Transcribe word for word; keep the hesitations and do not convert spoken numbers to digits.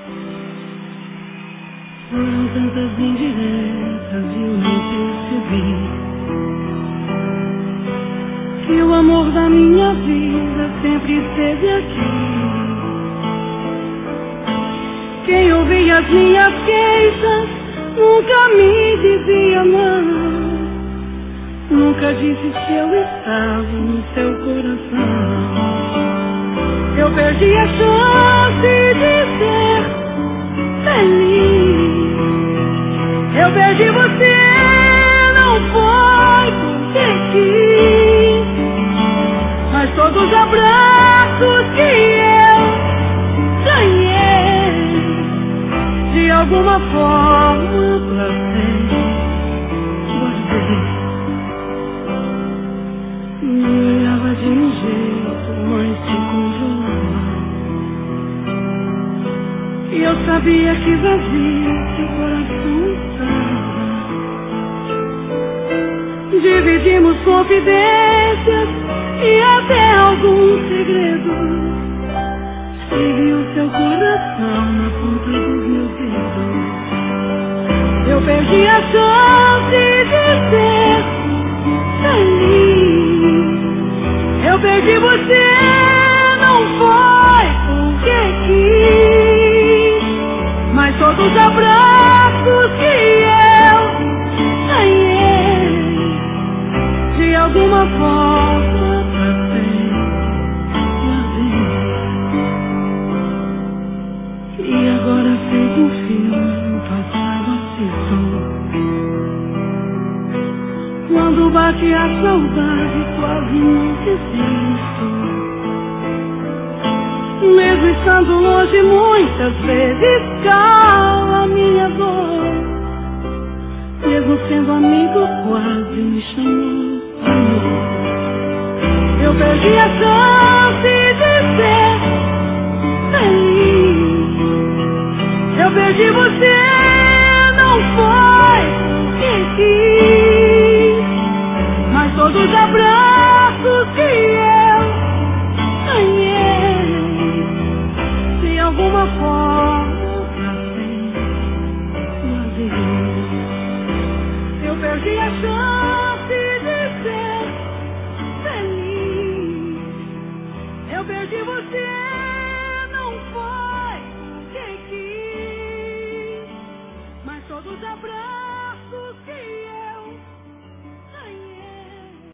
Foram tantas indiretas e eu não percebi que o amor da minha vida sempre esteve aqui. Quem ouvia as minhas queixas nunca me dizia não. Nunca disse se eu estava no seu coração. Eu perdi a chance de ser feliz. Eu perdi você, não foi porque quis, mas todos os abraços que eu ganhei, de alguma forma placei, guardei. Me olhava de um jeito, mas se congelava. E eu sabia que vazio seu coração estava. Dividimos confidências e até alguns segredos. Escrevi o seu coração na ponta dos meus dedos. Eu perdi a chance de ser feliz. Eu perdi você, não foi porque quis, mas todos os abraços que eu ganhei, de alguma forma passei vazio. E agora fez um filme, no passado acertou. Quando bate a saudade, quase não desisto. Mesmo estando longe, muitas vezes cala a minha voz. Mesmo sendo amigo, quase me chamou de novo. Eu perdi a chance